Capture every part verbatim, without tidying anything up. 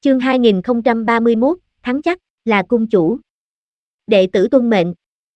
Chương hai nghìn không trăm ba mươi mốt, thắng chắc, là cung chủ. Đệ tử tuân mệnh.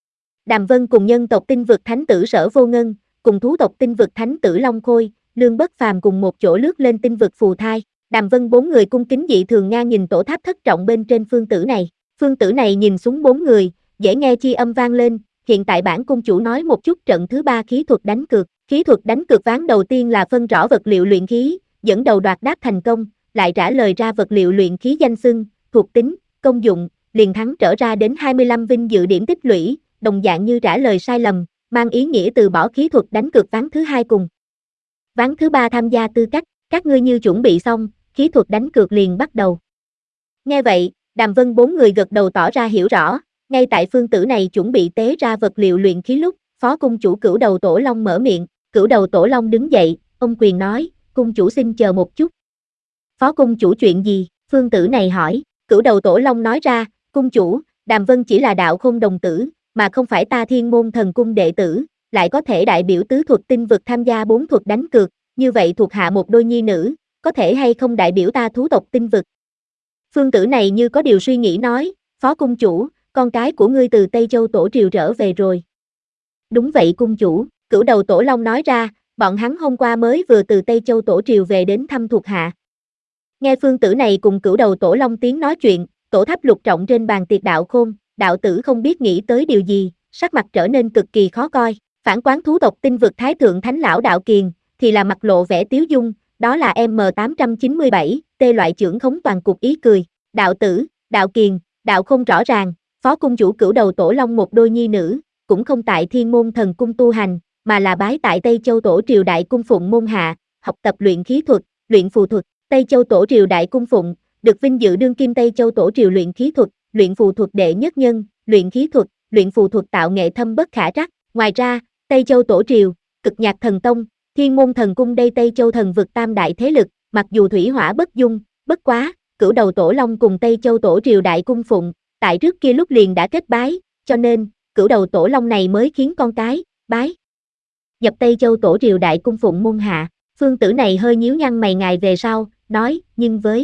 Đàm Vân cùng nhân tộc Tinh Vực Thánh tử Sở Vô Ngân, cùng thú tộc Tinh Vực Thánh tử Long Khôi, Lương Bất Phàm cùng một chỗ lướt lên Tinh Vực Phù Thai. Đàm Vân bốn người cung kính dị thường ngang nhìn tổ tháp thất trọng bên trên phương tử này. Phương tử này nhìn xuống bốn người, dễ nghe chi âm vang lên. Hiện tại bản cung chủ nói một chút trận thứ ba khí thuật đánh cược. Khí thuật đánh cược ván đầu tiên là phân rõ vật liệu luyện khí, dẫn đầu đoạt đáp thành công, lại trả lời ra vật liệu luyện khí danh xưng, thuộc tính, công dụng, liền thắng trở ra đến hai mươi lăm vinh dự điểm tích lũy, đồng dạng như trả lời sai lầm, mang ý nghĩa từ bỏ khí thuật đánh cược ván thứ hai cùng. Ván thứ ba tham gia tư cách, các ngươi như chuẩn bị xong, khí thuật đánh cược liền bắt đầu. Nghe vậy, Đàm Vân bốn người gật đầu tỏ ra hiểu rõ, ngay tại phương tử này chuẩn bị tế ra vật liệu luyện khí lúc, phó cung chủ Cửu Đầu Tổ Long mở miệng, Cửu Đầu Tổ Long đứng dậy, ông quyền nói, cung chủ xin chờ một chút. Phó cung chủ chuyện gì? Phương tử này hỏi. Cửu Đầu Tổ Long nói ra, cung chủ, Đàm Vân chỉ là đạo không đồng tử, mà không phải ta Thiên Môn Thần Cung đệ tử, lại có thể đại biểu tứ thuật tinh vực tham gia bốn thuật đánh cược, như vậy thuộc hạ một đôi nhi nữ, có thể hay không đại biểu ta thú tộc tinh vực? Phương tử này như có điều suy nghĩ nói, phó cung chủ, con cái của ngươi từ Tây Châu Tổ Triều trở về rồi. Đúng vậy cung chủ, Cửu Đầu Tổ Long nói ra, bọn hắn hôm qua mới vừa từ Tây Châu Tổ Triều về đến thăm thuộc hạ. Nghe phương tử này cùng Cửu Đầu Tổ Long tiếng nói chuyện, tổ tháp lục trọng trên bàn tiệc đạo khôn, đạo tử không biết nghĩ tới điều gì, sắc mặt trở nên cực kỳ khó coi. Phản quán thú tộc tinh vực Thái Thượng Thánh Lão Đạo Kiền, thì là mặt lộ vẻ tiếu dung, đó là M tám trăm chín mươi bảy, T loại trưởng khống toàn cục ý cười. Đạo tử, đạo Kiền, đạo không rõ ràng, phó cung chủ Cửu Đầu Tổ Long một đôi nhi nữ, cũng không tại Thiên Môn Thần Cung tu hành, mà là bái tại Tây Châu Tổ Triều Đại Cung Phụng môn hạ, học tập luyện khí thuật, luyện phù thuật. Tây Châu Tổ Triều Đại Cung Phụng, được vinh dự đương kim Tây Châu Tổ Triều luyện khí thuật, luyện phù thuật đệ nhất nhân, luyện khí thuật, luyện phù thuật tạo nghệ thâm bất khả trắc. Ngoài ra, Tây Châu Tổ Triều, Cực Nhạc Thần Tông, Thiên Môn Thần Cung đây Tây Châu thần vực tam đại thế lực, mặc dù thủy hỏa bất dung, bất quá, Cửu Đầu Tổ Long cùng Tây Châu Tổ Triều Đại Cung Phụng, tại trước kia lúc liền đã kết bái, cho nên, Cửu Đầu Tổ Long này mới khiến con cái, bái nhập Tây Châu Tổ Triều Đại Cung Phụng môn hạ. Phương tử này hơi nhíu nhăn mày ngài về sau, nói, nhưng với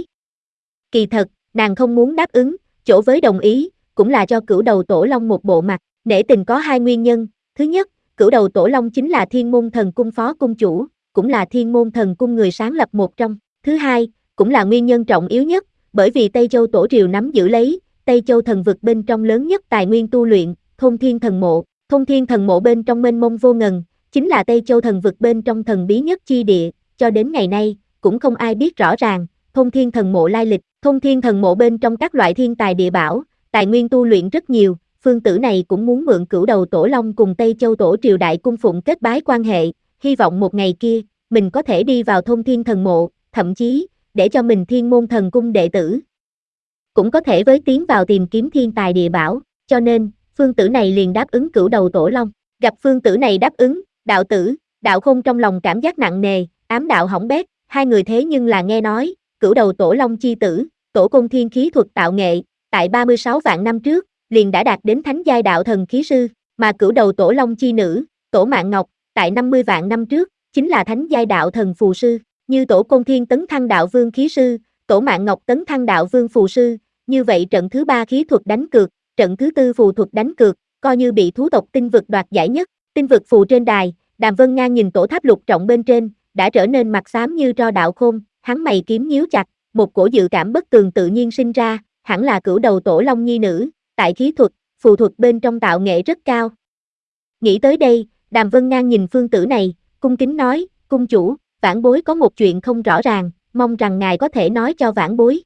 kỳ thật, nàng không muốn đáp ứng, chỗ với đồng ý, cũng là cho Cửu Đầu Tổ Long một bộ mặt, nể tình có hai nguyên nhân. Thứ nhất, Cửu Đầu Tổ Long chính là Thiên Môn Thần Cung phó cung chủ, cũng là Thiên Môn Thần Cung người sáng lập một trong. Thứ hai, cũng là nguyên nhân trọng yếu nhất, bởi vì Tây Châu Tổ Triều nắm giữ lấy, Tây Châu thần vực bên trong lớn nhất tài nguyên tu luyện, Thôn Thiên Thần Mộ. Thôn Thiên Thần Mộ bên trong mênh mông vô ngần, chính là Tây Châu thần vực bên trong thần bí nhất chi địa, cho đến ngày nay, cũng không ai biết rõ ràng, Thôn Thiên Thần Mộ lai lịch. Thôn Thiên Thần Mộ bên trong các loại thiên tài địa bảo, tài nguyên tu luyện rất nhiều, phương tử này cũng muốn mượn Cửu Đầu Tổ Long cùng Tây Châu Tổ Triều Đại Cung Phụng kết bái quan hệ, hy vọng một ngày kia, mình có thể đi vào Thôn Thiên Thần Mộ, thậm chí, để cho mình Thiên Môn Thần Cung đệ tử cũng có thể với tiến vào tìm kiếm thiên tài địa bảo, cho nên, phương tử này liền đáp ứng Cửu Đầu Tổ Long. Gặp phương tử này đáp ứng, đạo tử, đạo không trong lòng cảm giác nặng nề, ám đạo hỏng bét, hai người thế nhưng là nghe nói, Cửu Đầu Tổ Long chi tử, Tổ Côn Thiên khí thuật tạo nghệ, tại ba mươi sáu vạn năm trước, liền đã đạt đến thánh giai đạo thần khí sư, mà Cửu Đầu Tổ Long chi nữ, Tổ Mạn Ngọc, tại năm mươi vạn năm trước, chính là thánh giai đạo thần phù sư, như Tổ Côn Thiên tấn thăng đạo vương khí sư, Tổ Mạn Ngọc tấn thăng đạo vương phù sư, như vậy trận thứ ba khí thuật đánh cược, trận thứ tư phù thuật đánh cược, coi như bị thú tộc tinh vực đoạt giải nhất. Tinh vực phù trên đài, Đàm Vân ngang nhìn tổ tháp lục trọng bên trên, đã trở nên mặt xám như tro đạo khôn, hắn mày kiếm nhíu chặt, một cổ dự cảm bất tường tự nhiên sinh ra, hẳn là Cửu Đầu Tổ Long nhi nữ, tại khí thuật, phù thuật bên trong tạo nghệ rất cao. Nghĩ tới đây, Đàm Vân ngang nhìn phương tử này, cung kính nói, cung chủ, vãn bối có một chuyện không rõ ràng, mong rằng ngài có thể nói cho vãn bối.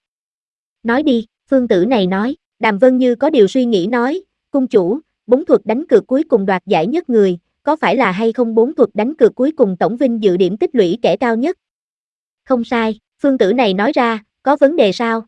Nói đi, phương tử này nói. Đàm Vân như có điều suy nghĩ nói, cung chủ, bốn thuật đánh cược cuối cùng đoạt giải nhất người, có phải là hay không bốn thuật đánh cược cuối cùng tổng vinh dự điểm tích lũy kẻ cao nhất? Không sai, phương tử này nói ra, có vấn đề sao?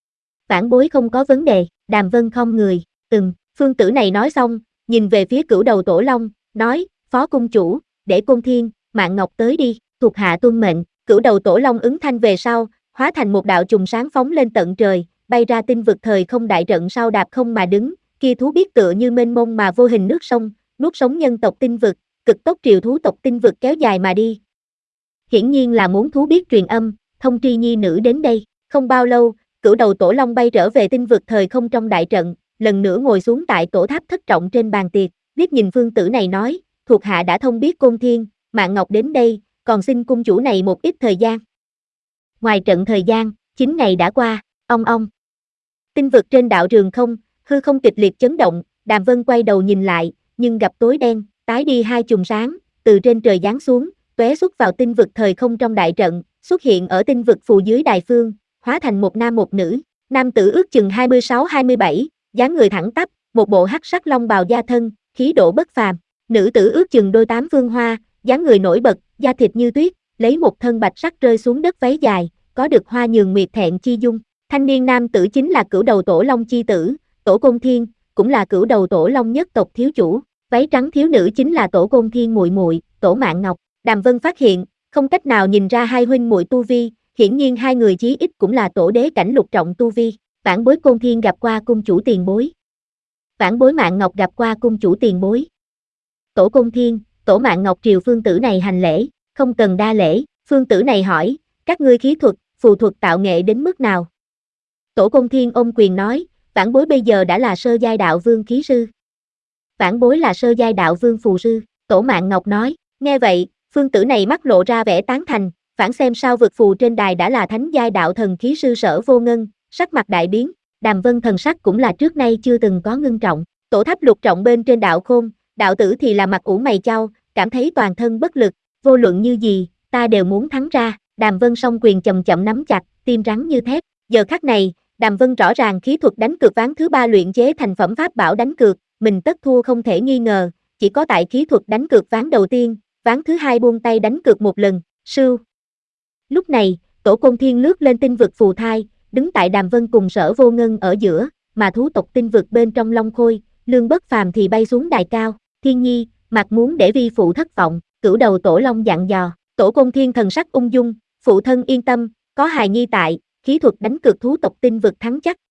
Vãn bối không có vấn đề, Đàm Vân không người, ừm, phương tử này nói xong, nhìn về phía Cửu Đầu Tổ Long, nói, phó cung chủ, để Côn Thiên, Mạn Ngọc tới đi, thuộc hạ tuân mệnh. Cửu Đầu Tổ Long ứng thanh về sau, hóa thành một đạo trùng sáng phóng lên tận trời, bay ra tinh vực thời không đại trận sau đạp không mà đứng, kia thú biết tựa như mênh mông mà vô hình nước sông, nuốt sống nhân tộc tinh vực, cực tốc triều thú tộc tinh vực kéo dài mà đi. Hiển nhiên là muốn thú biết truyền âm, thông tri nhi nữ đến đây. Không bao lâu, cửu đầu tổ long bay trở về tinh vực thời không trong đại trận, lần nữa ngồi xuống tại tổ tháp thất trọng trên bàn tiệc, liếc nhìn phương tử này nói, thuộc hạ đã thông biết Côn Thiên, Mạn Ngọc đến đây, còn xin cung chủ này một ít thời gian. Ngoài trận thời gian, chín ngày đã qua, ong ong. Tinh vực trên đạo trường không, hư không kịch liệt chấn động, Đàm Vân quay đầu nhìn lại, nhưng gặp tối đen, tái đi hai chùm sáng, từ trên trời giáng xuống, tóe xuất vào tinh vực thời không trong đại trận, xuất hiện ở tinh vực phù dưới đài phương, hóa thành một nam một nữ, nam tử ước chừng hai mươi sáu hai mươi bảy, dáng người thẳng tắp, một bộ hắc sắc long bào da thân, khí độ bất phàm, nữ tử ước chừng đôi tám phương hoa, dáng người nổi bật, da thịt như tuyết, lấy một thân bạch sắc rơi xuống đất váy dài, có được hoa nhường nguyệt thẹn chi dung. Thanh niên nam tử chính là cửu đầu tổ long chi tử, Tổ Côn Thiên, cũng là cửu đầu tổ long nhất tộc thiếu chủ, váy trắng thiếu nữ chính là Tổ Côn Thiên muội muội, Tổ Mạn Ngọc. Đàm Vân phát hiện, không cách nào nhìn ra hai huynh muội tu vi, hiển nhiên hai người chí ít cũng là tổ đế cảnh lục trọng tu vi. Vãn bối Côn Thiên gặp qua cung chủ tiền bối. Vãn bối Mạn Ngọc gặp qua cung chủ tiền bối. Tổ Côn Thiên, Tổ Mạn Ngọc triều phương tử này hành lễ, không cần đa lễ. Phương tử này hỏi, các ngươi khí thuật, phù thuật tạo nghệ đến mức nào? Tổ Côn Thiên ôm quyền nói, vãn bối bây giờ đã là sơ giai đạo vương khí sư. Vãn bối là sơ giai đạo vương phù sư. Tổ Mạn Ngọc nói, nghe vậy, phương tử này mắt lộ ra vẻ tán thành, phản xem sao vực phù trên đài đã là thánh giai đạo thần khí sư Sở Vô Ngân, sắc mặt đại biến, Đàm Vân thần sắc cũng là trước nay chưa từng có ngưng trọng. Tổ tháp lục trọng bên trên đạo khôn, đạo tử thì là mặt ủ mày chau, cảm thấy toàn thân bất lực, vô luận như gì, ta đều muốn thắng ra. Đàm Vân song quyền chậm chậm nắm chặt, tim rắn như thép. Giờ khắc này, Đàm Vân rõ ràng khí thuật đánh cược ván thứ ba luyện chế thành phẩm pháp bảo đánh cược, mình tất thua không thể nghi ngờ, chỉ có tại khí thuật đánh cược ván đầu tiên, ván thứ hai buông tay đánh cược một lần, sưu. Lúc này, Tổ Côn Thiên lướt lên tinh vực phù thai, đứng tại Đàm Vân cùng Sở Vô Ngân ở giữa, mà thú tộc tinh vực bên trong Long Khôi, Lương Bất Phàm thì bay xuống đài cao. Thiên Nhi, mặt muốn để vi phụ thất vọng, cửu đầu Tổ Long dặn dò. Tổ Côn Thiên thần sắc ung dung, phụ thân yên tâm, có hài nhi tại, khí thuật đánh cược thú tộc tinh vực thắng chắc.